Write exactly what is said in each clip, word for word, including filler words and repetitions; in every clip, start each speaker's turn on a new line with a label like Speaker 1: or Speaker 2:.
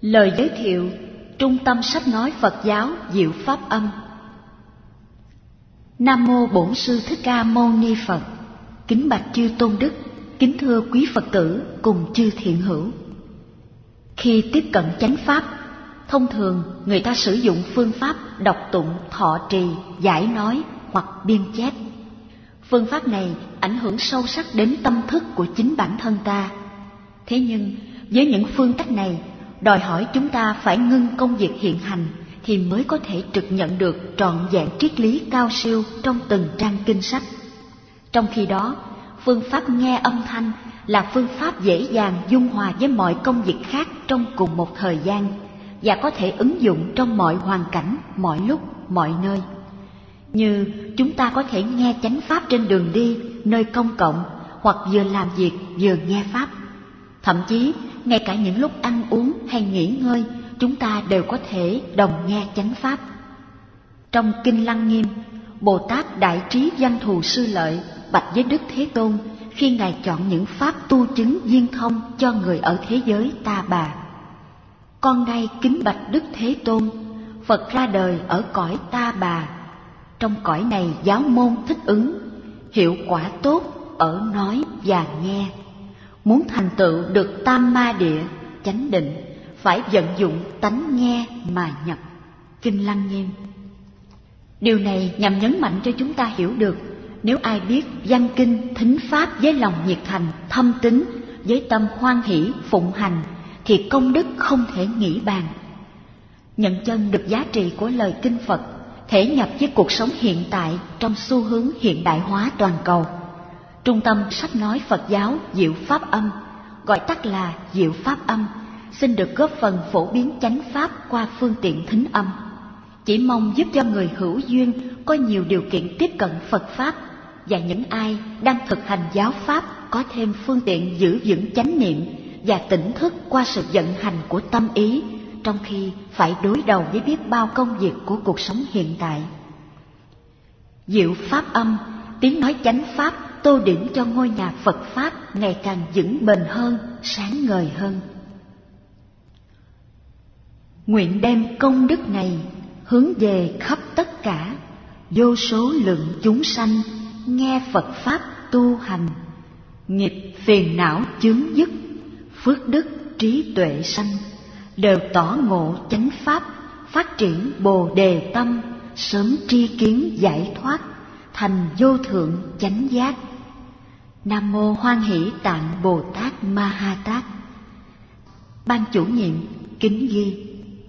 Speaker 1: Lời giới thiệu Trung tâm Sách nói Phật giáo Diệu Pháp Âm. Nam mô Bổn Sư Thích Ca Mâu Ni Phật. Kính bạch chư tôn đức, kính thưa quý Phật tử cùng chư thiện hữu. Khi tiếp cận chánh pháp, thông thường người ta sử dụng phương pháp đọc tụng, thọ trì, giải nói hoặc biên chép. Phương pháp này ảnh hưởng sâu sắc đến tâm thức của chính bản thân ta. Thế nhưng với những phương cách này, đòi hỏi chúng ta phải ngưng công việc hiện hành thì mới có thể trực nhận được trọn vẹn triết lý cao siêu trong từng trang kinh sách. Trong khi đó, phương pháp nghe âm thanh là phương pháp dễ dàng dung hòa với mọi công việc khác trong cùng một thời gian và có thể ứng dụng trong mọi hoàn cảnh, mọi lúc, mọi nơi. Như chúng ta có thể nghe chánh pháp trên đường đi, nơi công cộng, hoặc vừa làm việc vừa nghe pháp. Thậm chí, ngay cả những lúc ăn uống hay nghỉ ngơi, chúng ta đều có thể đồng nghe chánh pháp. Trong Kinh Lăng Nghiêm, Bồ Tát Đại Trí Văn Thù Sư Lợi bạch với Đức Thế Tôn khi Ngài chọn những pháp tu chứng viên thông cho người ở thế giới Ta Bà. Con nay kính bạch Đức Thế Tôn, Phật ra đời ở cõi Ta Bà. Trong cõi này giáo môn thích ứng, hiệu quả tốt ở nói và nghe. Muốn thành tựu được tam ma địa, chánh định, phải vận dụng tánh nghe mà nhập. Kinh Lăng Nghiêm. Điều này nhằm nhấn mạnh cho chúng ta hiểu được, nếu ai biết văn kinh, thính pháp với lòng nhiệt thành, thâm tín, với tâm hoan hỷ, phụng hành, thì công đức không thể nghĩ bàn. Nhận chân được giá trị của lời kinh Phật, thể nhập với cuộc sống hiện tại trong xu hướng hiện đại hóa toàn cầu. Trung tâm Sách nói Phật giáo Diệu Pháp Âm, gọi tắt là Diệu Pháp Âm, xin được góp phần phổ biến chánh pháp qua phương tiện thính âm. Chỉ mong giúp cho người hữu duyên có nhiều điều kiện tiếp cận Phật Pháp, và những ai đang thực hành giáo Pháp có thêm phương tiện giữ vững chánh niệm và tỉnh thức qua sự vận hành của tâm ý, trong khi phải đối đầu với biết bao công việc của cuộc sống hiện tại. Diệu Pháp Âm, tiếng nói chánh pháp, tô điểm cho ngôi nhà Phật Pháp ngày càng vững bền hơn, sáng ngời hơn. Nguyện đem công đức này hướng về khắp tất cả, vô số lượng chúng sanh nghe Phật Pháp tu hành, nghiệp phiền não chướng dứt, phước đức trí tuệ sanh, đều tỏ ngộ chánh pháp, phát triển bồ đề tâm, sớm tri kiến giải thoát, thành vô thượng chánh giác. Nam mô Hoan Hỷ Tạng Bồ Tát Ma Ha Tát. Ban chủ nhiệm kính ghi.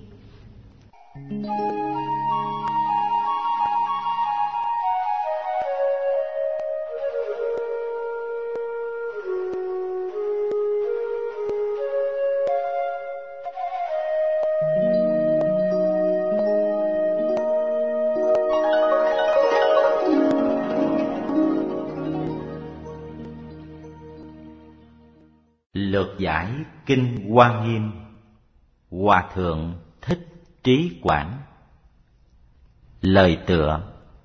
Speaker 2: Lược giải Kinh Hoa Nghiêm. Hòa thượng Thích Trí Quảng. Lời tựa.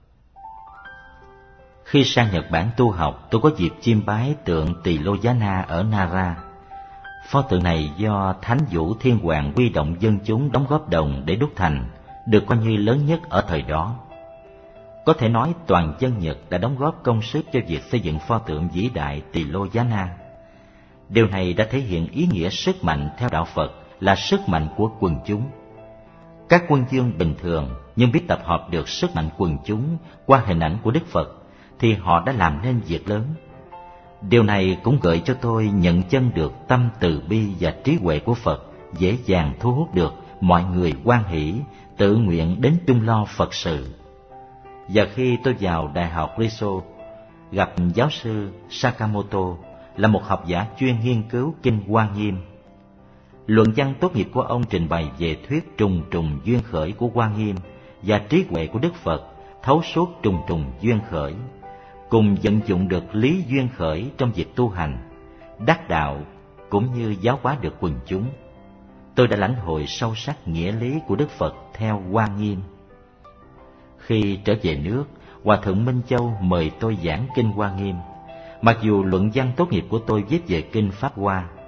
Speaker 2: Khi sang Nhật Bản tu học, tôi có dịp chiêm bái tượng Tỳ Lô Giá Na ở Nara. Pho tượng này do Thánh Vũ Thiên Hoàng huy động dân chúng đóng góp đồng để đúc thành, được coi như lớn nhất ở thời đó. Có thể nói toàn dân Nhật đã đóng góp công sức cho việc xây dựng pho tượng vĩ đại Tỳ Lô Giá Na. Điều này đã thể hiện ý nghĩa sức mạnh theo đạo Phật là sức mạnh của quần chúng. Các quân vương bình thường nhưng biết tập hợp được sức mạnh quần chúng qua hình ảnh của Đức Phật thì họ đã làm nên việc lớn. Điều này cũng gợi cho tôi nhận chân được tâm từ bi và trí huệ của Phật dễ dàng thu hút được mọi người hoan hỷ, tự nguyện đến chung lo Phật sự. Và khi tôi vào Đại học Riso, gặp giáo sư Sakamoto, là một học giả chuyên nghiên cứu Kinh Hoa Nghiêm. Luận văn tốt nghiệp của ông trình bày về thuyết trùng trùng duyên khởi của Hoa Nghiêm và trí huệ của Đức Phật thấu suốt trùng trùng duyên khởi, cùng vận dụng được lý duyên khởi trong việc tu hành, đắc đạo cũng như giáo hóa được quần chúng. Tôi đã lãnh hội sâu sắc nghĩa lý của Đức Phật theo Hoa Nghiêm. Khi trở về nước, Hòa thượng Minh Châu mời tôi giảng Kinh Hoa Nghiêm. Mặc dù luận văn tốt nghiệp của tôi viết về Kinh Pháp Hoa,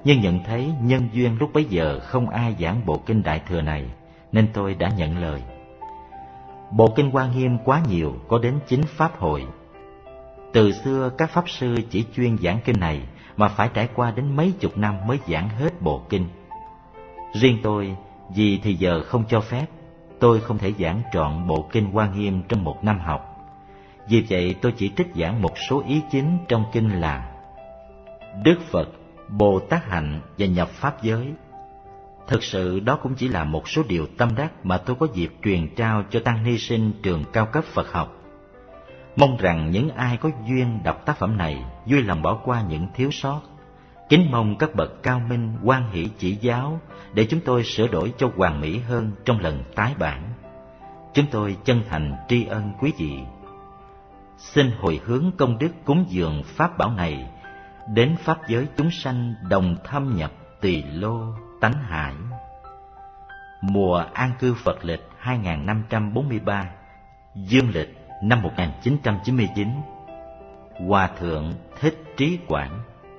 Speaker 2: nhưng nhận thấy nhân duyên lúc bấy giờ không ai giảng bộ kinh Đại Thừa này, nên tôi đã nhận lời. Bộ kinh Hoa Nghiêm quá nhiều, có đến chín pháp hội. Từ xưa các pháp sư chỉ chuyên giảng kinh này mà phải trải qua đến mấy chục năm mới giảng hết bộ kinh. Riêng tôi, vì thì giờ không cho phép, tôi không thể giảng trọn bộ kinh Hoa Nghiêm trong một năm học. Vì vậy tôi chỉ trích giảng một số ý chính trong kinh là Đức Phật, Bồ Tát hạnh và nhập pháp giới. Thực sự đó cũng chỉ là một số điều tâm đắc mà tôi có dịp truyền trao cho tăng ni sinh trường cao cấp Phật học. Mong rằng những ai có duyên đọc tác phẩm này vui lòng bỏ qua những thiếu sót. Kính mong các bậc cao minh hoan hỷ chỉ giáo để chúng tôi sửa đổi cho hoàn mỹ hơn trong lần tái bản. Chúng tôi chân thành tri ân quý vị. Xin hồi hướng công đức cúng dường pháp bảo này đến pháp giới chúng sanh đồng thâm nhập tỳ lô tánh hải. Mùa an cư Phật lịch hai nghìn năm trăm bốn mươi ba, dương lịch năm một nghìn chín trăm chín mươi chín. Hòa thượng Thích Trí Quảng.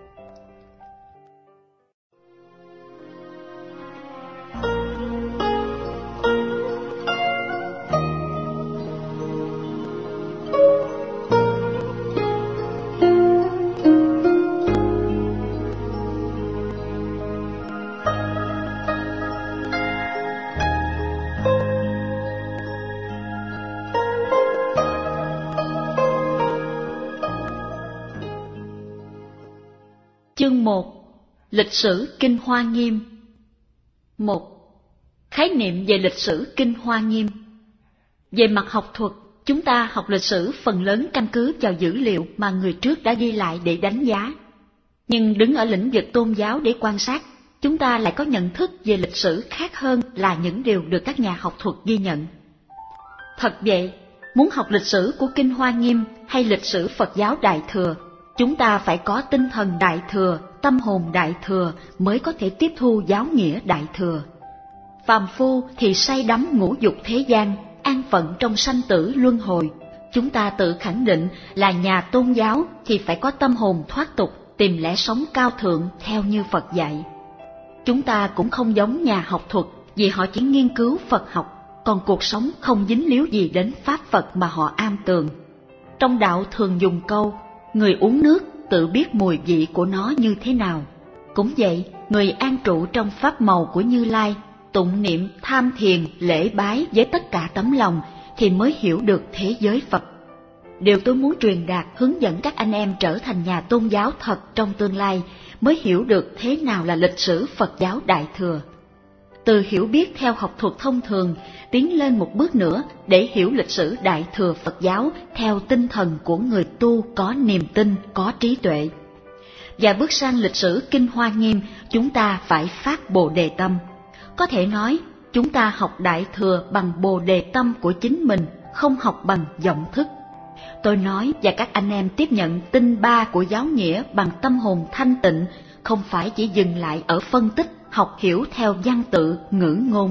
Speaker 1: Chương một. Lịch sử Kinh Hoa Nghiêm. một. Khái niệm về lịch sử Kinh Hoa Nghiêm. Về mặt học thuật, chúng ta học lịch sử phần lớn căn cứ vào dữ liệu mà người trước đã ghi lại để đánh giá. Nhưng đứng ở lĩnh vực tôn giáo để quan sát, chúng ta lại có nhận thức về lịch sử khác hơn là những điều được các nhà học thuật ghi nhận. Thật vậy, muốn học lịch sử của Kinh Hoa Nghiêm hay lịch sử Phật giáo Đại Thừa, chúng ta phải có tinh thần Đại Thừa, tâm hồn Đại Thừa mới có thể tiếp thu giáo nghĩa Đại Thừa. Phàm phu thì say đắm ngũ dục thế gian, an phận trong sanh tử luân hồi. Chúng ta tự khẳng định là nhà tôn giáo thì phải có tâm hồn thoát tục, tìm lẽ sống cao thượng theo như Phật dạy. Chúng ta cũng không giống nhà học thuật vì họ chỉ nghiên cứu Phật học, còn cuộc sống không dính líu gì đến Pháp Phật mà họ am tường. Trong đạo thường dùng câu, người uống nước tự biết mùi vị của nó như thế nào. Cũng vậy, người an trụ trong pháp màu của Như Lai, tụng niệm, tham thiền, lễ bái với tất cả tấm lòng thì mới hiểu được thế giới Phật. Điều tôi muốn truyền đạt hướng dẫn các anh em trở thành nhà tôn giáo thật trong tương lai mới hiểu được thế nào là lịch sử Phật giáo Đại Thừa. Từ hiểu biết theo học thuật thông thường, tiến lên một bước nữa để hiểu lịch sử Đại Thừa Phật giáo theo tinh thần của người tu có niềm tin, có trí tuệ. Và bước sang lịch sử Kinh Hoa Nghiêm, chúng ta phải phát Bồ Đề Tâm. Có thể nói, chúng ta học Đại Thừa bằng Bồ Đề Tâm của chính mình, không học bằng vọng thức. Tôi nói và các anh em tiếp nhận tinh ba của giáo nghĩa bằng tâm hồn thanh tịnh, không phải chỉ dừng lại ở phân tích, học hiểu theo văn tự, ngữ ngôn.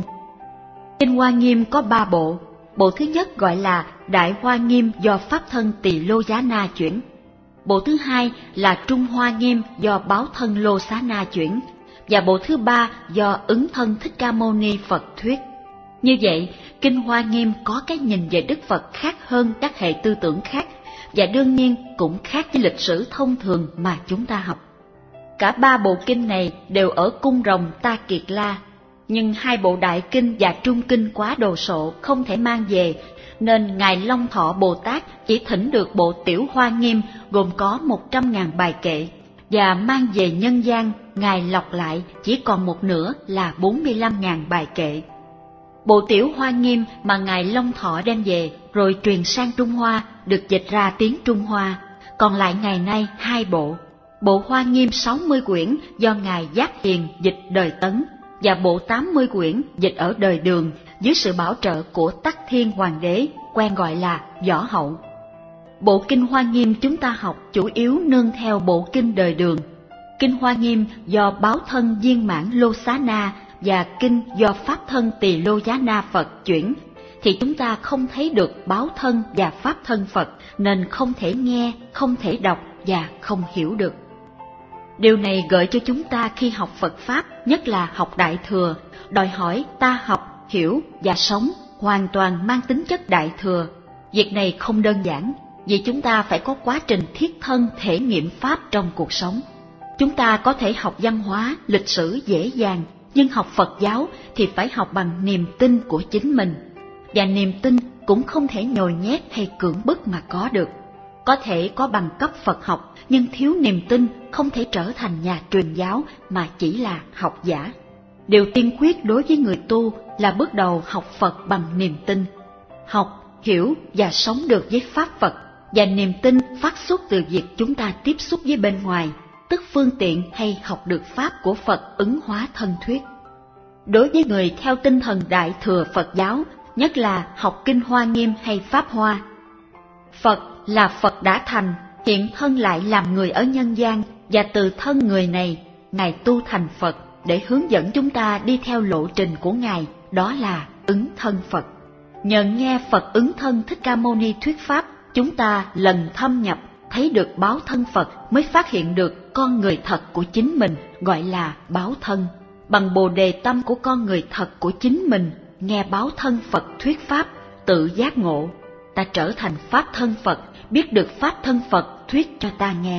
Speaker 1: Kinh Hoa Nghiêm có ba bộ. Bộ thứ nhất gọi là Đại Hoa Nghiêm do Pháp Thân Tỳ Lô Giá Na chuyển. Bộ thứ hai là Trung Hoa Nghiêm do Báo Thân Lô Xá Na chuyển. Và bộ thứ ba do Ứng Thân Thích Ca Mâu Ni Phật thuyết. Như vậy, Kinh Hoa Nghiêm có cái nhìn về Đức Phật khác hơn các hệ tư tưởng khác, và đương nhiên cũng khác với lịch sử thông thường mà chúng ta học. Cả ba bộ kinh này đều ở cung rồng Ta Kiệt La, nhưng hai bộ đại kinh và trung kinh quá đồ sộ không thể mang về, nên Ngài Long Thọ Bồ Tát chỉ thỉnh được bộ Tiểu Hoa Nghiêm gồm có một trăm ngàn bài kệ, và mang về nhân gian Ngài lọc lại chỉ còn một nửa là bốn mươi lăm ngàn bài kệ. Bộ Tiểu Hoa Nghiêm mà Ngài Long Thọ đem về rồi truyền sang Trung Hoa được dịch ra tiếng Trung Hoa, còn lại ngày nay hai bộ. Bộ Hoa Nghiêm sáu mươi quyển do Ngài Giác Hiền dịch đời Tấn, và bộ tám mươi quyển dịch ở đời Đường dưới sự bảo trợ của Tắc Thiên Hoàng đế, quen gọi là Võ Hậu. Bộ Kinh Hoa Nghiêm chúng ta học chủ yếu nương theo bộ Kinh đời Đường. Kinh Hoa Nghiêm do Báo Thân Viên Mãn Lô Xá Na và Kinh do Pháp Thân Tỳ Lô Giá Na Phật chuyển, thì chúng ta không thấy được Báo Thân và Pháp Thân Phật, nên không thể nghe, không thể đọc và không hiểu được. Điều này gợi cho chúng ta khi học Phật Pháp, nhất là học Đại Thừa, đòi hỏi ta học, hiểu và sống hoàn toàn mang tính chất Đại Thừa. Việc này không đơn giản, vì chúng ta phải có quá trình thiết thân thể nghiệm Pháp trong cuộc sống. Chúng ta có thể học văn hóa, lịch sử dễ dàng, nhưng học Phật giáo thì phải học bằng niềm tin của chính mình. Và niềm tin cũng không thể nhồi nhét hay cưỡng bức mà có được. Có thể có bằng cấp Phật học, nhưng thiếu niềm tin không thể trở thành nhà truyền giáo mà chỉ là học giả. Điều tiên quyết đối với người tu là bước đầu học Phật bằng niềm tin. Học, hiểu và sống được với Pháp Phật, và niềm tin phát xuất từ việc chúng ta tiếp xúc với bên ngoài, tức phương tiện hay học được Pháp của Phật ứng hóa thân thuyết. Đối với người theo tinh thần Đại Thừa Phật giáo, nhất là học Kinh Hoa Nghiêm hay Pháp Hoa, Phật là Phật đã thành, hiện thân lại làm người ở nhân gian, và từ thân người này, Ngài tu thành Phật để hướng dẫn chúng ta đi theo lộ trình của Ngài, đó là ứng thân Phật. Nhờ nghe Phật ứng thân Thích Ca Mâu Ni thuyết Pháp, chúng ta lần thâm nhập, thấy được báo thân Phật, mới phát hiện được con người thật của chính mình, gọi là báo thân. Bằng bồ đề tâm của con người thật của chính mình, nghe báo thân Phật thuyết Pháp, tự giác ngộ, ta trở thành Pháp thân Phật, biết được Pháp thân Phật thuyết cho ta nghe.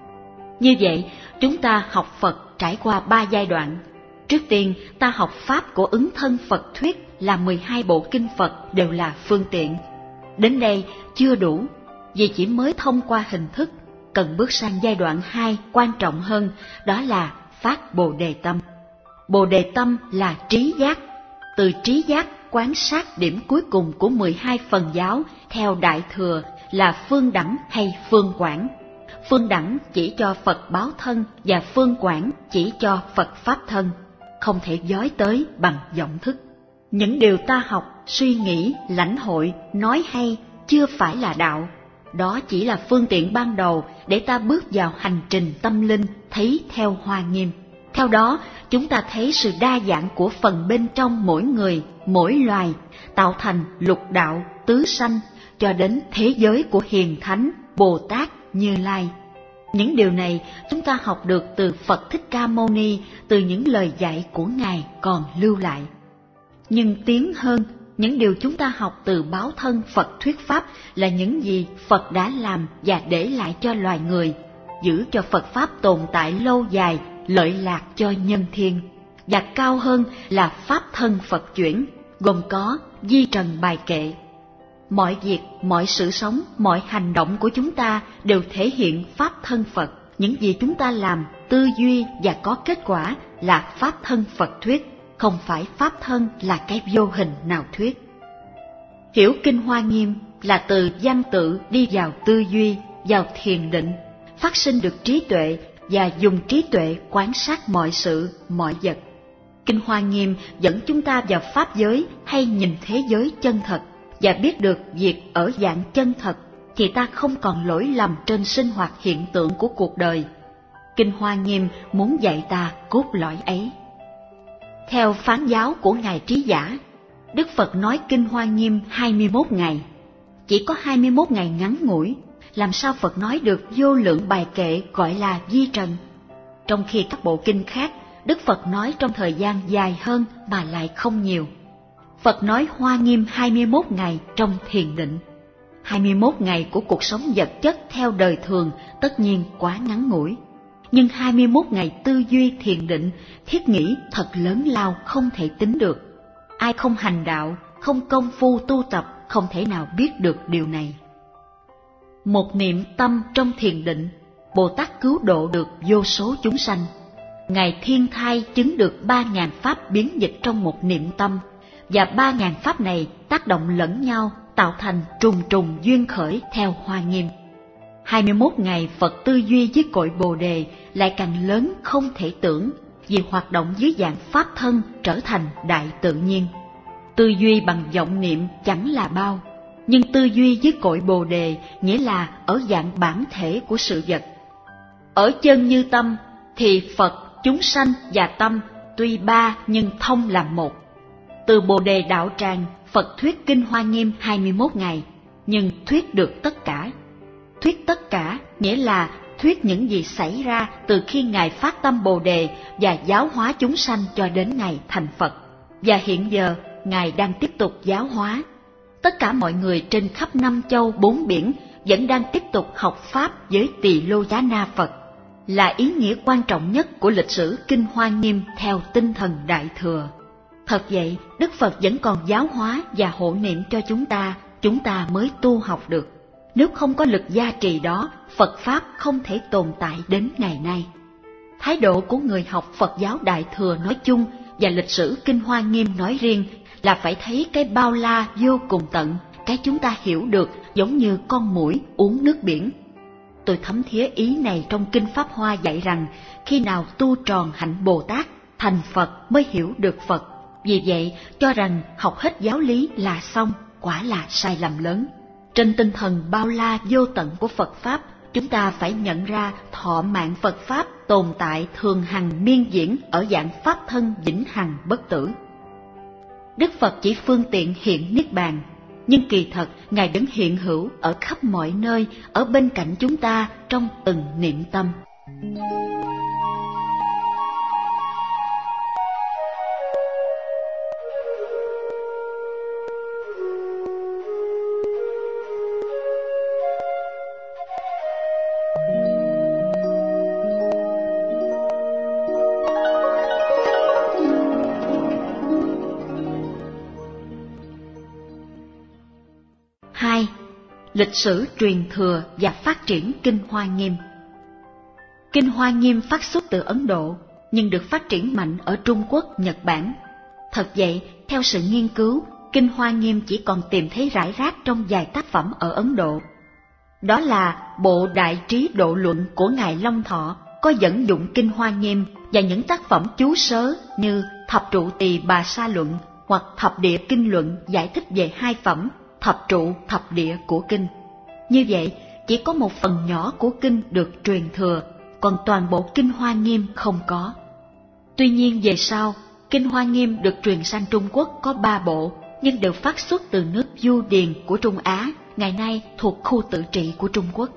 Speaker 1: Như vậy, chúng ta học Phật trải qua ba giai đoạn. Trước tiên, ta học Pháp của ứng thân Phật thuyết là mười hai bộ kinh Phật đều là phương tiện. Đến đây chưa đủ, vì chỉ mới thông qua hình thức, cần bước sang giai đoạn hai quan trọng hơn, đó là phát Bồ Đề Tâm. Bồ Đề Tâm là trí giác, từ trí giác quan sát điểm cuối cùng của mười hai phần giáo theo Đại Thừa là phương đẳng hay phương quảng. Phương đẳng chỉ cho Phật báo thân và phương quảng chỉ cho Phật pháp thân, không thể dối tới bằng vọng thức. Những điều ta học, suy nghĩ, lãnh hội, nói hay chưa phải là đạo. Đó chỉ là phương tiện ban đầu để ta bước vào hành trình tâm linh thấy theo Hoa Nghiêm. Theo đó, chúng ta thấy sự đa dạng của phần bên trong mỗi người, mỗi loài, tạo thành lục đạo, tứ sanh, cho đến thế giới của hiền thánh, Bồ Tát, Như Lai. Những điều này chúng ta học được từ Phật Thích Ca Mâu Ni, từ những lời dạy của Ngài còn lưu lại. Nhưng tiến hơn, những điều chúng ta học từ báo thân Phật thuyết Pháp là những gì Phật đã làm và để lại cho loài người, giữ cho Phật Pháp tồn tại lâu dài, lợi lạc cho nhân thiên. Và cao hơn là Pháp thân Phật chuyển, gồm có di trần bài kệ. Mọi việc, mọi sự sống, mọi hành động của chúng ta đều thể hiện Pháp thân Phật. Những gì chúng ta làm, tư duy và có kết quả là Pháp thân Phật thuyết, không phải Pháp thân là cái vô hình nào thuyết. Hiểu Kinh Hoa Nghiêm là từ văn tự đi vào tư duy, vào thiền định, phát sinh được trí tuệ và dùng trí tuệ quan sát mọi sự, mọi vật. Kinh Hoa Nghiêm dẫn chúng ta vào Pháp giới hay nhìn thế giới chân thật, và biết được việc ở dạng chân thật thì ta không còn lỗi lầm trên sinh hoạt hiện tượng của cuộc đời. Kinh Hoa Nghiêm muốn dạy ta cốt lõi ấy. Theo phán giáo của Ngài Trí Giả, Đức Phật nói Kinh Hoa Nghiêm hai mươi mốt ngày. Chỉ có hai mươi mốt ngày ngắn ngủi, làm sao Phật nói được vô lượng bài kệ gọi là di trần? Trong khi các bộ kinh khác, Đức Phật nói trong thời gian dài hơn mà lại không nhiều. Phật nói Hoa Nghiêm hai mươi mốt ngày trong thiền định. hai mươi mốt ngày của cuộc sống vật chất theo đời thường tất nhiên quá ngắn ngủi. Nhưng hai mươi mốt ngày tư duy thiền định, thiết nghĩ thật lớn lao không thể tính được. Ai không hành đạo, không công phu tu tập, không thể nào biết được điều này. Một niệm tâm trong thiền định, Bồ Tát cứu độ được vô số chúng sanh. Ngài Thiên Thai chứng được ba ngàn pháp biến dịch trong một niệm tâm, và ba ngàn pháp này tác động lẫn nhau, tạo thành trùng trùng duyên khởi theo Hoa Nghiêm. hai mươi mốt ngày Phật tư duy với cội Bồ Đề lại càng lớn không thể tưởng, vì hoạt động dưới dạng pháp thân trở thành đại tự nhiên. Tư duy bằng vọng niệm chẳng là bao, nhưng tư duy với cội Bồ Đề nghĩa là ở dạng bản thể của sự vật. Ở chân như tâm thì Phật, chúng sanh và tâm tuy ba nhưng thông làm một. Từ Bồ Đề đạo tràng, Phật thuyết Kinh Hoa Nghiêm hai mươi mốt ngày, nhưng thuyết được tất cả. Thuyết tất cả nghĩa là thuyết những gì xảy ra từ khi Ngài phát tâm Bồ Đề và giáo hóa chúng sanh cho đến ngày thành Phật. Và hiện giờ, Ngài đang tiếp tục giáo hóa. Tất cả mọi người trên khắp năm châu bốn biển vẫn đang tiếp tục học Pháp với Tỳ Lô Giá Na Phật, là ý nghĩa quan trọng nhất của lịch sử Kinh Hoa Nghiêm theo tinh thần Đại Thừa. Thật vậy, Đức Phật vẫn còn giáo hóa và hộ niệm cho chúng ta, chúng ta mới tu học được. Nếu không có lực gia trì đó, Phật Pháp không thể tồn tại đến ngày nay. Thái độ của người học Phật giáo Đại Thừa nói chung và lịch sử Kinh Hoa Nghiêm nói riêng là phải thấy cái bao la vô cùng tận, cái chúng ta hiểu được giống như con muỗi uống nước biển. Tôi thấm thía ý này trong Kinh Pháp Hoa dạy rằng khi nào tu tròn hạnh Bồ Tát, thành Phật mới hiểu được Phật. Vì vậy, cho rằng học hết giáo lý là xong, quả là sai lầm lớn. Trên tinh thần bao la vô tận của Phật Pháp, chúng ta phải nhận ra thọ mạng Phật Pháp tồn tại thường hằng miên diễn ở dạng Pháp thân vĩnh hằng bất tử. Đức Phật chỉ phương tiện hiện Niết Bàn, nhưng kỳ thật Ngài vẫn hiện hữu ở khắp mọi nơi, ở bên cạnh chúng ta trong từng niệm tâm. hai. Lịch sử truyền thừa và phát triển Kinh Hoa Nghiêm. Kinh Hoa Nghiêm phát xuất từ Ấn Độ, nhưng được phát triển mạnh ở Trung Quốc, Nhật Bản. Thật vậy, theo sự nghiên cứu, Kinh Hoa Nghiêm chỉ còn tìm thấy rải rác trong vài tác phẩm ở Ấn Độ. Đó là bộ Đại Trí Độ Luận của Ngài Long Thọ, có dẫn dụng Kinh Hoa Nghiêm, và những tác phẩm chú sớ như Thập Trụ Tỳ Bà Sa Luận hoặc Thập Địa Kinh Luận giải thích về hai phẩm thập trụ thập địa của kinh. Như vậy, chỉ có một phần nhỏ của kinh được truyền thừa, còn toàn bộ Kinh Hoa Nghiêm không có. Tuy nhiên về sau, Kinh Hoa Nghiêm được truyền sang Trung Quốc có ba bộ, nhưng đều phát xuất từ nước Du Điền của Trung Á, ngày nay thuộc khu tự trị của Trung Quốc.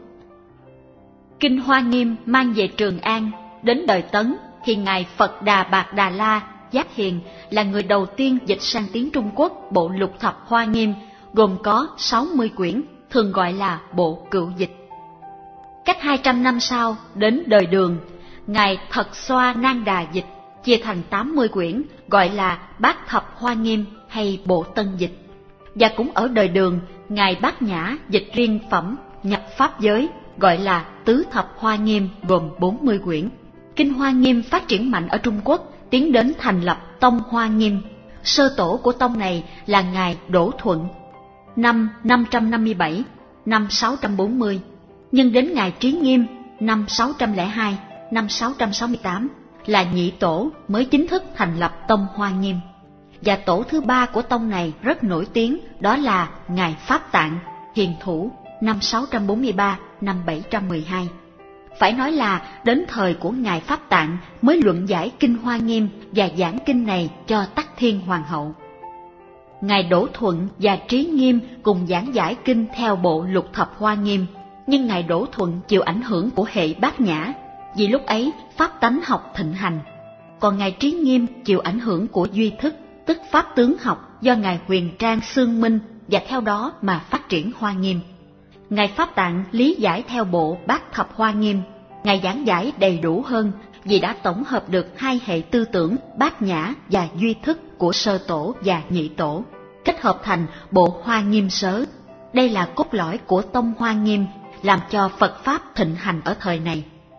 Speaker 1: Kinh Hoa Nghiêm mang về Trường An, đến đời Tấn thì Ngài Phật Đà Bạt Đà La Giác Hiền là người đầu tiên dịch sang tiếng Trung Quốc bộ Lục Thập Hoa Nghiêm, gồm có sáu mươi quyển, thường gọi là bộ Cựu Dịch. Cách hai trăm năm sau, đến đời Đường, Ngài Thật Xoa Nan Đà dịch, chia thành tám mươi quyển, gọi là Bát Thập Hoa Nghiêm hay bộ Tân Dịch. Và cũng ở đời Đường, Ngài Bát Nhã dịch riêng phẩm Nhập Pháp Giới, gọi là Tứ Thập Hoa Nghiêm, gồm bốn mươi quyển. Kinh Hoa Nghiêm phát triển mạnh ở Trung Quốc, tiến đến thành lập Tông Hoa Nghiêm. Sơ tổ của tông này là Ngài Đỗ Thuận, năm năm trăm năm mươi bảy, năm sáu trăm bốn mươi, nhưng đến Ngài Trí Nghiêm, năm sáu trăm lẻ hai, năm sáu trăm sáu mươi tám, là nhị tổ mới chính thức thành lập Tông Hoa Nghiêm. Và tổ thứ ba của tông này rất nổi tiếng, đó là Ngài Pháp Tạng, Hiền Thủ, năm sáu trăm bốn mươi ba, năm bảy trăm mười hai. Phải nói là đến thời của Ngài Pháp Tạng mới luận giải Kinh Hoa Nghiêm và giảng kinh này cho Tắc Thiên Hoàng hậu. Ngài Đỗ Thuận và Trí Nghiêm cùng giảng giải kinh theo bộ Lục Thập Hoa Nghiêm, nhưng Ngài Đỗ Thuận chịu ảnh hưởng của hệ Bát Nhã, vì lúc ấy Pháp tánh học thịnh hành. Còn Ngài Trí Nghiêm chịu ảnh hưởng của Duy Thức, tức Pháp tướng học do Ngài Huyền Trang Xương Minh, và theo đó mà phát triển Hoa Nghiêm. Ngài Pháp Tạng lý giải theo bộ Bát Thập Hoa Nghiêm. Ngài giảng giải đầy đủ hơn vì đã tổng hợp được hai hệ tư tưởng Bát Nhã và Duy Thức của Sơ Tổ và Nhị Tổ, kết hợp thành bộ Hoa Nghiêm Sớ. Đây là cốt lõi của Tông Hoa Nghiêm, làm cho Phật Pháp thịnh hành ở thời này.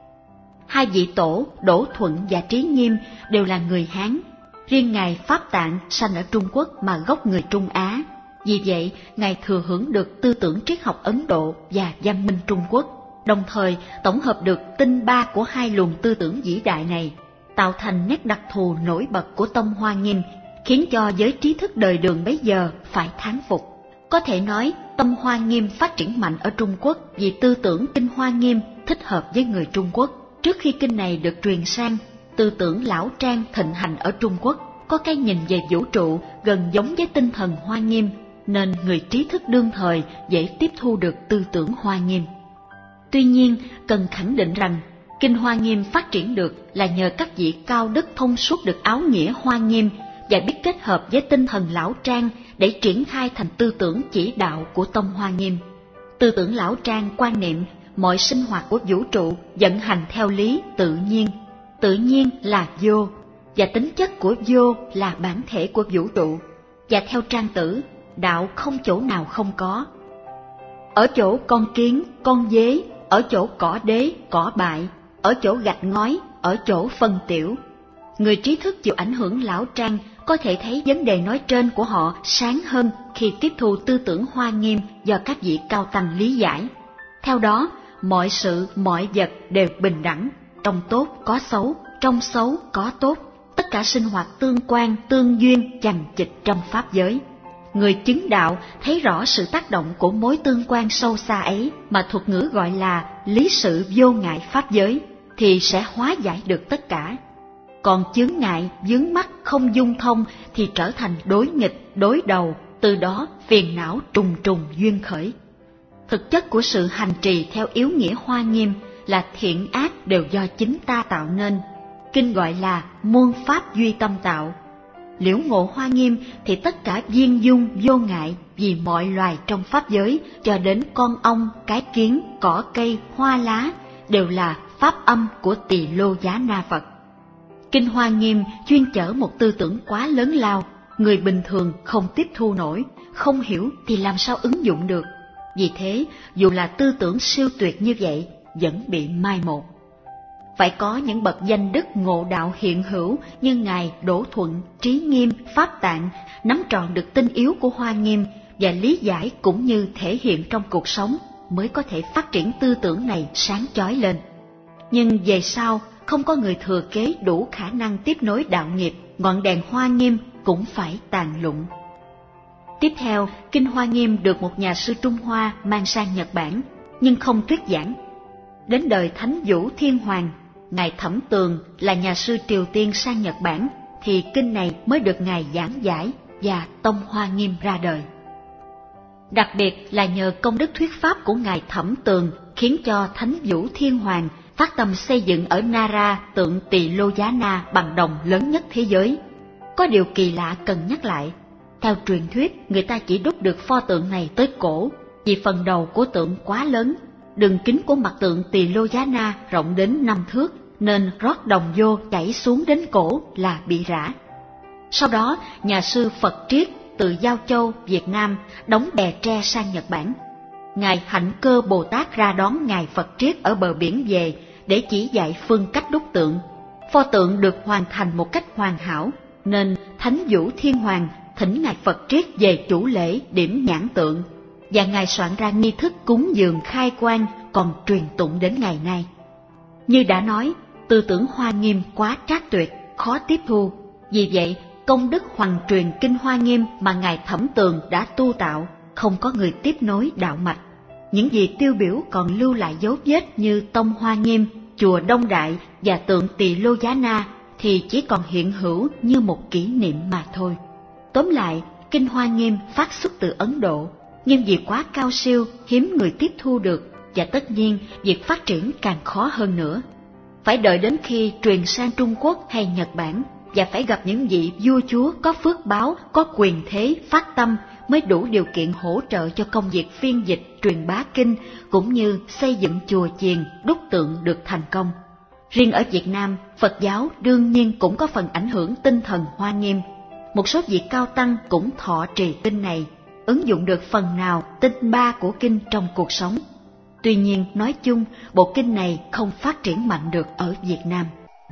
Speaker 1: Hai vị tổ Đỗ Thuận và Trí Nghiêm đều là người Hán. Riêng Ngài Pháp Tạng sanh ở Trung Quốc mà gốc người Trung Á. Vì vậy, Ngài thừa hưởng được tư tưởng triết học Ấn Độ và văn minh Trung Quốc, đồng thời tổng hợp được tinh ba của hai luồng tư tưởng vĩ đại này, tạo thành nét đặc thù nổi bật của Tông Hoa Nghiêm, khiến cho giới trí thức đời Đường bấy giờ phải thán phục. Có thể nói, Tông Hoa Nghiêm phát triển mạnh ở Trung Quốc vì tư tưởng Kinh Hoa Nghiêm thích hợp với người Trung Quốc. Trước khi kinh này được truyền sang, tư tưởng lão trang thịnh hành ở Trung Quốc, có cái nhìn về vũ trụ gần giống với tinh thần Hoa Nghiêm, nên người trí thức đương thời dễ tiếp thu được tư tưởng Hoa Nghiêm. Tuy nhiên, cần khẳng định rằng Kinh Hoa Nghiêm phát triển được là nhờ các vị cao đức thông suốt được áo nghĩa Hoa Nghiêm và biết kết hợp với tinh thần Lão Trang để triển khai thành tư tưởng chỉ đạo của tông Hoa Nghiêm. Tư tưởng Lão Trang quan niệm mọi sinh hoạt của vũ trụ vận hành theo lý tự nhiên. Tự nhiên là vô, và tính chất của vô là bản thể của vũ trụ. Và theo Trang Tử, đạo không chỗ nào không có. Ở chỗ con kiến, con dế, ở chỗ cỏ đế, cỏ bại, ở chỗ gạch ngói, ở chỗ phân tiểu. Người trí thức chịu ảnh hưởng Lão Trang có thể thấy vấn đề nói trên của họ sáng hơn khi tiếp thu tư tưởng Hoa Nghiêm do các vị cao tăng lý giải. Theo đó, mọi sự, mọi vật đều bình đẳng, trong tốt có xấu, trong xấu có tốt, tất cả sinh hoạt tương quan, tương duyên, chằng chịt trong pháp giới. Người chứng đạo thấy rõ sự tác động của mối tương quan sâu xa ấy mà thuật ngữ gọi là lý sự vô ngại pháp giới, thì sẽ hóa giải được tất cả. Còn chướng ngại, vướng mắc không dung thông thì trở thành đối nghịch, đối đầu, từ đó phiền não trùng trùng duyên khởi. Thực chất của sự hành trì theo yếu nghĩa Hoa Nghiêm là thiện ác đều do chính ta tạo nên. Kinh gọi là muôn pháp duy tâm tạo. Liễu ngộ Hoa Nghiêm thì tất cả viên dung vô ngại vì mọi loài trong pháp giới cho đến con ong, cái kiến, cỏ cây, hoa lá đều là pháp âm của Tỳ Lô Giá Na Phật. Kinh Hoa Nghiêm chuyên chở một tư tưởng quá lớn lao, người bình thường không tiếp thu nổi, không hiểu thì làm sao ứng dụng được. Vì thế, dù là tư tưởng siêu tuyệt như vậy, vẫn bị mai một. Phải có những bậc danh đức ngộ đạo hiện hữu như Ngài Đỗ Thuận, Trí Nghiêm, Pháp Tạng, nắm trọn được tinh yếu của Hoa Nghiêm và lý giải cũng như thể hiện trong cuộc sống, mới có thể phát triển tư tưởng này sáng chói lên. Nhưng về sau, không có người thừa kế đủ khả năng tiếp nối đạo nghiệp, ngọn đèn Hoa Nghiêm cũng phải tàn lụng. Tiếp theo, Kinh Hoa Nghiêm được một nhà sư Trung Hoa mang sang Nhật Bản, nhưng không thuyết giảng. Đến đời Thánh Vũ Thiên Hoàng, Ngài Thẩm Tường là nhà sư Triều Tiên sang Nhật Bản, thì kinh này mới được Ngài giảng giải và tông Hoa Nghiêm ra đời. Đặc biệt là nhờ công đức thuyết pháp của Ngài Thẩm Tường khiến cho Thánh Vũ Thiên Hoàng phát tâm xây dựng ở Nara tượng Tỳ Lô Giá Na bằng đồng lớn nhất thế giới. Có điều kỳ lạ cần nhắc lại. Theo truyền thuyết, người ta chỉ đúc được pho tượng này tới cổ, vì phần đầu của tượng quá lớn, đường kính của mặt tượng Tỳ Lô Giá Na rộng đến năm thước, nên rót đồng vô chảy xuống đến cổ là bị rã. Sau đó, nhà sư Phật Triết từ Giao Châu, Việt Nam đóng bè tre sang Nhật Bản. Ngài Hạnh Cơ Bồ Tát ra đón Ngài Phật Triết ở bờ biển về để chỉ dạy phương cách đúc tượng. Pho tượng được hoàn thành một cách hoàn hảo, nên Thánh Vũ Thiên Hoàng thỉnh Ngài Phật Triết về chủ lễ điểm nhãn tượng, và Ngài soạn ra nghi thức cúng dường khai quang còn truyền tụng đến ngày nay. Như đã nói, tư tưởng Hoa Nghiêm quá trác tuyệt, khó tiếp thu. Vì vậy, công đức hoằng truyền Kinh Hoa Nghiêm mà Ngài Thẩm Tường đã tu tạo, không có người tiếp nối đạo mạch. Những gì tiêu biểu còn lưu lại dấu vết như tông Hoa Nghiêm, chùa Đông Đại và tượng Tỳ Lô Giá Na thì chỉ còn hiện hữu như một kỷ niệm mà thôi. Tóm lại, Kinh Hoa Nghiêm phát xuất từ Ấn Độ, nhưng vì quá cao siêu, hiếm người tiếp thu được, và tất nhiên việc phát triển càng khó hơn nữa. Phải đợi đến khi truyền sang Trung Quốc hay Nhật Bản, và phải gặp những vị vua chúa có phước báo, có quyền thế, phát tâm mới đủ điều kiện hỗ trợ cho công việc phiên dịch, truyền bá kinh, cũng như xây dựng chùa chiền, đúc tượng được thành công. Riêng ở Việt Nam, Phật giáo đương nhiên cũng có phần ảnh hưởng tinh thần Hoa Nghiêm. Một số vị cao tăng cũng thọ trì kinh này, ứng dụng được phần nào tinh ba của kinh trong cuộc sống. Tuy nhiên, nói chung, bộ kinh này không phát triển mạnh được ở Việt Nam.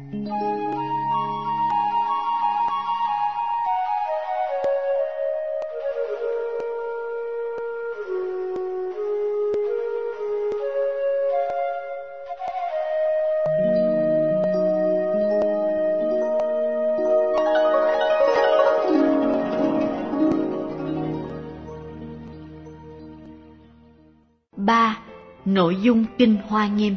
Speaker 1: ba. Nội dung Kinh Hoa Nghiêm.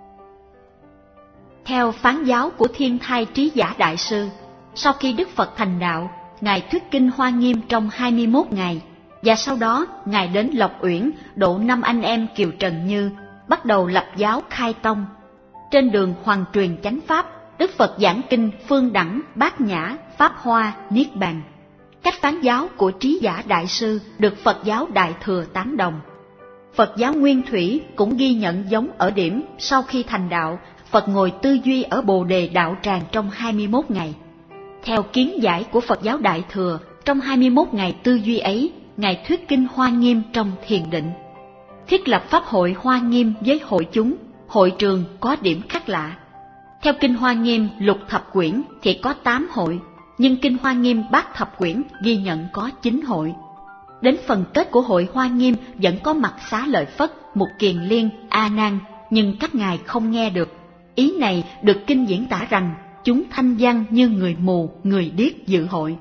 Speaker 1: Theo phán giáo của Thiên Thai Trí Giả Đại Sư, sau khi Đức Phật thành đạo, Ngài thuyết Kinh Hoa Nghiêm trong hai mươi mốt ngày, và sau đó Ngài đến Lộc Uyển độ năm anh em Kiều Trần Như, bắt đầu lập giáo khai tông. Trên đường hoằng truyền chánh pháp, Đức Phật giảng kinh Phương Đẳng, Bát Nhã, Pháp Hoa, Niết Bàn. Cách phán giáo của Trí Giả Đại Sư được Phật giáo Đại Thừa tán đồng. Phật giáo Nguyên Thủy cũng ghi nhận giống ở điểm sau khi thành đạo, Phật ngồi tư duy ở Bồ Đề Đạo Tràng trong hai mươi mốt ngày. Theo kiến giải của Phật giáo Đại Thừa, trong hai mươi mốt ngày tư duy ấy, Ngài thuyết kinh Hoa Nghiêm trong thiền định. Thiết lập pháp hội Hoa Nghiêm với hội chúng, hội trường có điểm khác lạ. Theo kinh Hoa Nghiêm lục thập quyển thì có tám hội, nhưng kinh Hoa Nghiêm bát thập quyển ghi nhận có chín hội. Đến phần kết của hội Hoa Nghiêm vẫn có mặt Xá Lợi Phất, Mục Kiền Liên, A Nan, nhưng các ngài không nghe được. Ý này được kinh diễn tả rằng chúng thanh văn như người mù, người điếc dự hội.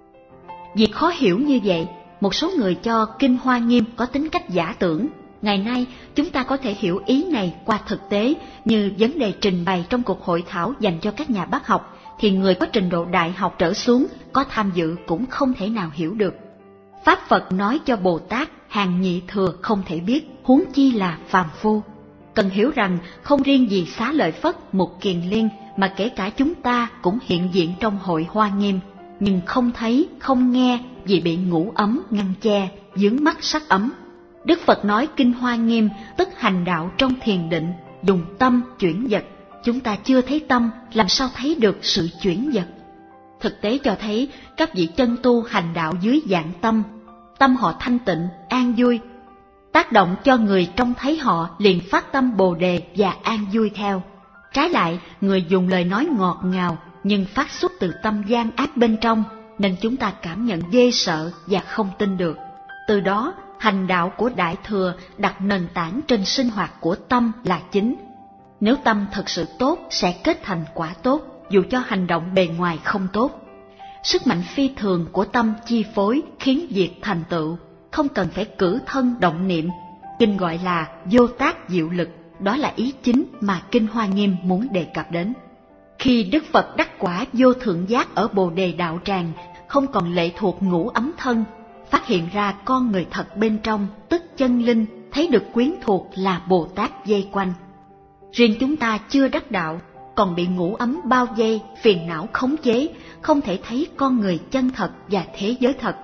Speaker 1: Việc khó hiểu như vậy, một số người cho kinh Hoa Nghiêm có tính cách giả tưởng. Ngày nay, chúng ta có thể hiểu ý này qua thực tế, như vấn đề trình bày trong cuộc hội thảo dành cho các nhà bác học, thì người có trình độ đại học trở xuống có tham dự cũng không thể nào hiểu được. Pháp Phật nói cho Bồ Tát, hàng nhị thừa không thể biết, huống chi là phàm phu. Cần hiểu rằng không riêng gì Xá Lợi Phất, Mục Kiền Liên, mà kể cả chúng ta cũng hiện diện trong hội Hoa Nghiêm, nhưng không thấy, không nghe vì bị ngũ ấm ngăn che, vướng mắc sắc ấm. Đức Phật nói kinh Hoa Nghiêm tức hành đạo trong thiền định, dùng tâm chuyển vật. Chúng ta chưa thấy tâm, làm sao thấy được sự chuyển vật? Thực tế cho thấy các vị chân tu hành đạo dưới dạng tâm, tâm họ thanh tịnh, an vui, tác động cho người trông thấy họ liền phát tâm Bồ Đề và an vui theo. Trái lại, người dùng lời nói ngọt ngào nhưng phát xuất từ tâm gian ác bên trong, nên chúng ta cảm nhận ghê sợ và không tin được. Từ đó, hành đạo của Đại Thừa đặt nền tảng trên sinh hoạt của tâm là chính. Nếu tâm thật sự tốt sẽ kết thành quả tốt, dù cho hành động bề ngoài không tốt. Sức mạnh phi thường của tâm chi phối khiến việc thành tựu, không cần phải cử thân động niệm. Kinh gọi là vô tác diệu lực, đó là ý chính mà kinh Hoa Nghiêm muốn đề cập đến. Khi Đức Phật đắc quả vô thượng giác ở Bồ Đề Đạo Tràng, không còn lệ thuộc ngũ ấm thân, phát hiện ra con người thật bên trong, tức chân linh, thấy được quyến thuộc là Bồ Tát dây quanh. Riêng chúng ta chưa đắc đạo, còn bị ngũ ấm bao vây, phiền não khống chế, không thể thấy con người chân thật và thế giới thật.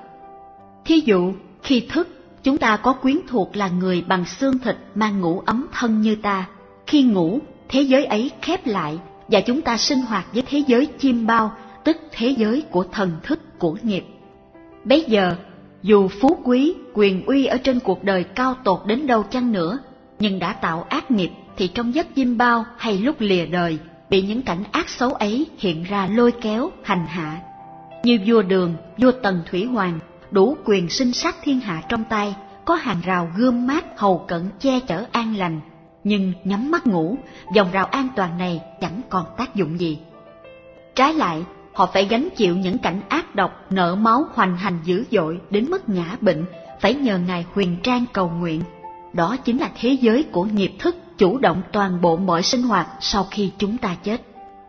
Speaker 1: Thí dụ, khi thức, chúng ta có quyến thuộc là người bằng xương thịt mang ngũ ấm thân như ta. Khi ngủ, thế giới ấy khép lại và chúng ta sinh hoạt với thế giới chiêm bao, tức thế giới của thần thức của nghiệp. Bấy giờ, dù phú quý, quyền uy ở trên cuộc đời cao tột đến đâu chăng nữa, nhưng đã tạo ác nghiệp thì trong giấc chiêm bao hay lúc lìa đời, bị những cảnh ác xấu ấy hiện ra lôi kéo, hành hạ. Như vua Đường, vua Tần Thủy Hoàng, đủ quyền sinh sát thiên hạ trong tay, có hàng rào gươm mát hầu cận che chở an lành, nhưng nhắm mắt ngủ, vòng rào an toàn này chẳng còn tác dụng gì. Trái lại, họ phải gánh chịu những cảnh ác độc, nợ máu hoành hành dữ dội đến mức ngã bệnh, phải nhờ Ngài Huyền Trang cầu nguyện. Đó chính là thế giới của nghiệp thức chủ động toàn bộ mọi sinh hoạt sau khi chúng ta chết.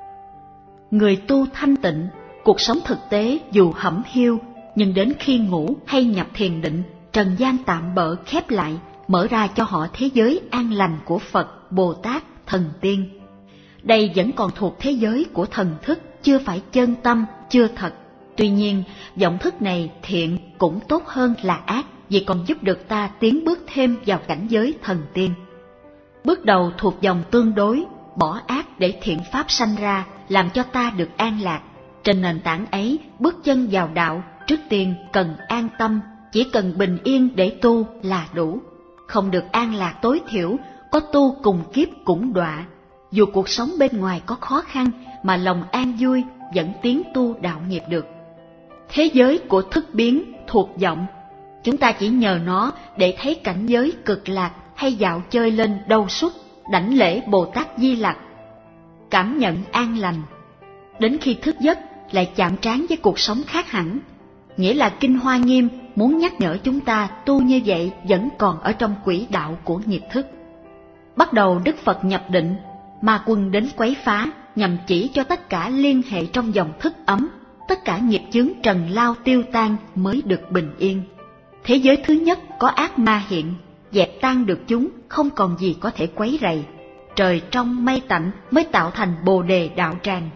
Speaker 1: Người tu thanh tịnh, cuộc sống thực tế dù hẩm hiu, nhưng đến khi ngủ hay nhập thiền định, trần gian tạm bỡ khép lại, mở ra cho họ thế giới an lành của Phật, Bồ Tát, thần tiên. Đây vẫn còn thuộc thế giới của thần thức, chưa phải chân tâm, chưa thật. Tuy nhiên, vọng thức này thiện cũng tốt hơn là ác, vì còn giúp được ta tiến bước thêm vào cảnh giới thần tiên. Bước đầu thuộc dòng tương đối, bỏ ác để thiện pháp sanh ra, làm cho ta được an lạc. Trên nền tảng ấy, bước chân vào đạo, trước tiên cần an tâm, chỉ cần bình yên để tu là đủ. Không được an lạc tối thiểu, có tu cùng kiếp cũng đọa. Dù cuộc sống bên ngoài có khó khăn, mà lòng an vui vẫn tiến tu đạo nghiệp được. Thế giới của thức biến thuộc vọng, chúng ta chỉ nhờ nó để thấy cảnh giới cực lạc hay dạo chơi lên đâu xuất, đảnh lễ Bồ Tát Di Lặc, cảm nhận an lành. Đến khi thức giấc lại chạm trán với cuộc sống khác hẳn. Nghĩa là kinh Hoa Nghiêm muốn nhắc nhở chúng ta tu như vậy vẫn còn ở trong quỹ đạo của nghiệp thức. Bắt đầu Đức Phật nhập định, ma quân đến quấy phá nhằm chỉ cho tất cả liên hệ trong dòng thức ấm, tất cả nghiệp chướng trần lao tiêu tan mới được bình yên. Thế giới thứ nhất có ác ma hiện, dẹp tan được chúng, không còn gì có thể quấy rầy. Trời trong mây tạnh mới tạo thành Bồ Đề đạo tràng.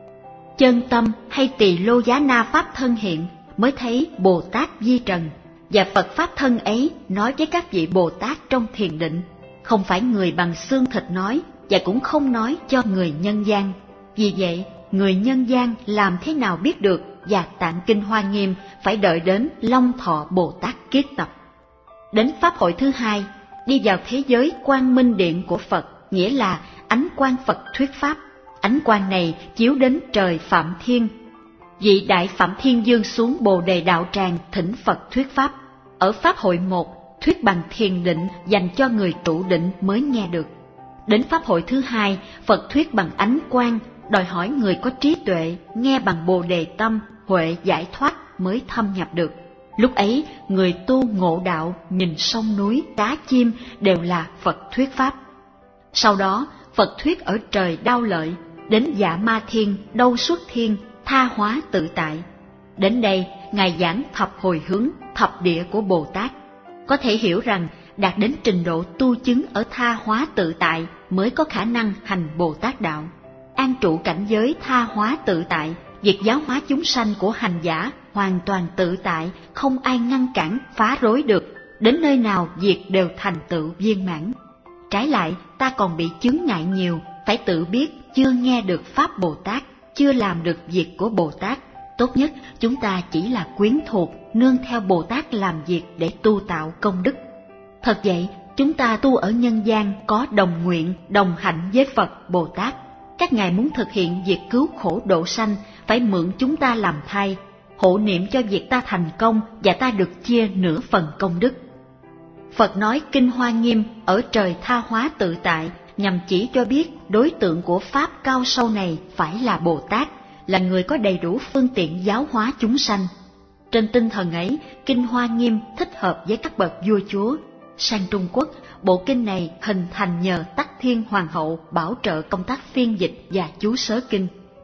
Speaker 1: Chân tâm hay Tỳ Lô Giá Na Pháp thân hiện mới thấy Bồ Tát Di Trần, và Phật Pháp thân ấy nói với các vị Bồ Tát trong thiền định, không phải người bằng xương thịt nói, và cũng không nói cho người nhân gian. Vì vậy, người nhân gian làm thế nào biết được, và Tạng Kinh Hoa Nghiêm phải đợi đến Long Thọ Bồ Tát kiết tập. Đến Pháp hội thứ hai, đi vào thế giới Quang Minh Điện của Phật, nghĩa là ánh quang Phật thuyết Pháp. Ánh quang này chiếu đến trời Phạm Thiên. Vị Đại Phạm Thiên Dương xuống Bồ Đề đạo tràng thỉnh Phật thuyết Pháp. Ở Pháp hội một, thuyết bằng thiền định dành cho người trụ định mới nghe được. Đến Pháp hội thứ hai, Phật thuyết bằng ánh quang, đòi hỏi người có trí tuệ, nghe bằng Bồ Đề tâm, huệ giải thoát mới thâm nhập được. Lúc ấy, người tu ngộ đạo, nhìn sông núi, cá chim đều là Phật thuyết Pháp. Sau đó, Phật thuyết ở trời Đao Lợi, đến Dạ Ma Thiên, Đâu Xuất Thiên, Tha Hóa Tự Tại. Đến đây, Ngài giảng thập hồi hướng, thập địa của Bồ Tát. Có thể hiểu rằng, đạt đến trình độ tu chứng ở Tha Hóa Tự Tại mới có khả năng hành Bồ Tát đạo. An trụ cảnh giới Tha Hóa Tự Tại, việc giáo hóa chúng sanh của hành giả hoàn toàn tự tại, không ai ngăn cản, phá rối được. Đến nơi nào việc đều thành tựu viên mãn. Trái lại, ta còn bị chướng ngại nhiều, phải tự biết chưa nghe được Pháp Bồ Tát, chưa làm được việc của Bồ Tát. Tốt nhất chúng ta chỉ là quyến thuộc, nương theo Bồ Tát làm việc để tu tạo công đức. Thật vậy, chúng ta tu ở nhân gian có đồng nguyện, đồng hạnh với Phật, Bồ Tát. Các ngài muốn thực hiện việc cứu khổ độ sanh, phải mượn chúng ta làm thai, hộ niệm cho việc ta thành công và ta được chia nửa phần công đức. Phật nói Kinh Hoa Nghiêm ở trời Tha Hóa Tự Tại nhằm chỉ cho biết đối tượng của Pháp cao sâu này phải là Bồ Tát, là người có đầy đủ phương tiện giáo hóa chúng sanh. Trên tinh thần ấy, Kinh Hoa Nghiêm thích hợp với các bậc vua chúa. Sang Trung Quốc, bộ kinh này hình thành nhờ Tắc Thiên Hoàng hậu bảo trợ công tác phiên dịch và chú sớ kinh.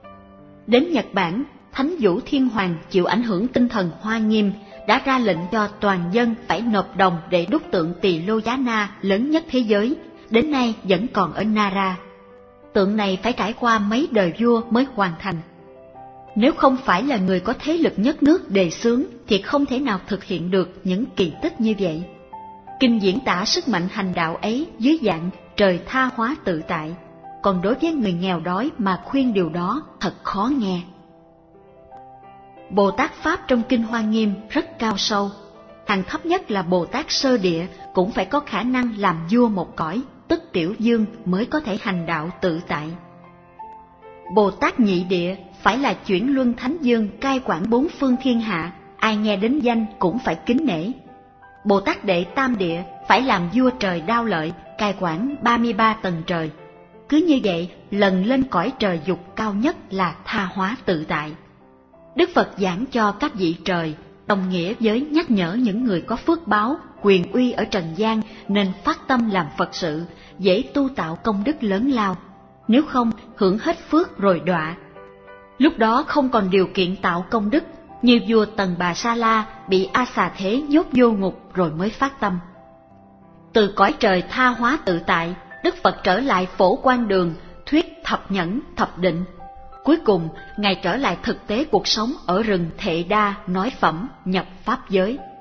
Speaker 1: Đến Nhật Bản, Thánh Vũ Thiên Hoàng chịu ảnh hưởng tinh thần Hoa Nghiêm, đã ra lệnh cho toàn dân phải nộp đồng để đúc tượng Tỳ Lô Giá Na lớn nhất thế giới, đến nay vẫn còn ở Nara. Tượng này phải trải qua mấy đời vua mới hoàn thành. Nếu không phải là người có thế lực nhất nước đề xướng thì không thể nào thực hiện được những kỳ tích như vậy. Kinh diễn tả sức mạnh hành đạo ấy dưới dạng trời Tha Hóa Tự Tại, còn đối với người nghèo đói mà khuyên điều đó thật khó nghe. Bồ Tát Pháp trong Kinh Hoa Nghiêm rất cao sâu. Hàng thấp nhất là Bồ Tát Sơ Địa cũng phải có khả năng làm vua một cõi, tức Tiểu Dương, mới có thể hành đạo tự tại. Bồ Tát Nhị Địa phải là chuyển luân Thánh Dương cai quản bốn phương thiên hạ, ai nghe đến danh cũng phải kính nể. Bồ Tát Đệ Tam Địa phải làm vua trời Đao Lợi, cai quản ba mươi ba tầng trời. Cứ như vậy, lần lên cõi trời dục cao nhất là Tha Hóa Tự Tại. Đức Phật giảng cho các vị trời, đồng nghĩa với nhắc nhở những người có phước báo, quyền uy ở trần gian nên phát tâm làm Phật sự, dễ tu tạo công đức lớn lao. Nếu không, hưởng hết phước rồi đọa. Lúc đó không còn điều kiện tạo công đức, như vua Tần Bà Sa La bị A Xà Thế nhốt vô ngục rồi mới phát tâm. Từ cõi trời Tha Hóa Tự Tại, Đức Phật trở lại Phổ Quang Đường, thuyết thập nhẫn, thập định. Cuối cùng, Ngài trở lại thực tế cuộc sống ở rừng Thệ Đa nói phẩm nhập Pháp giới.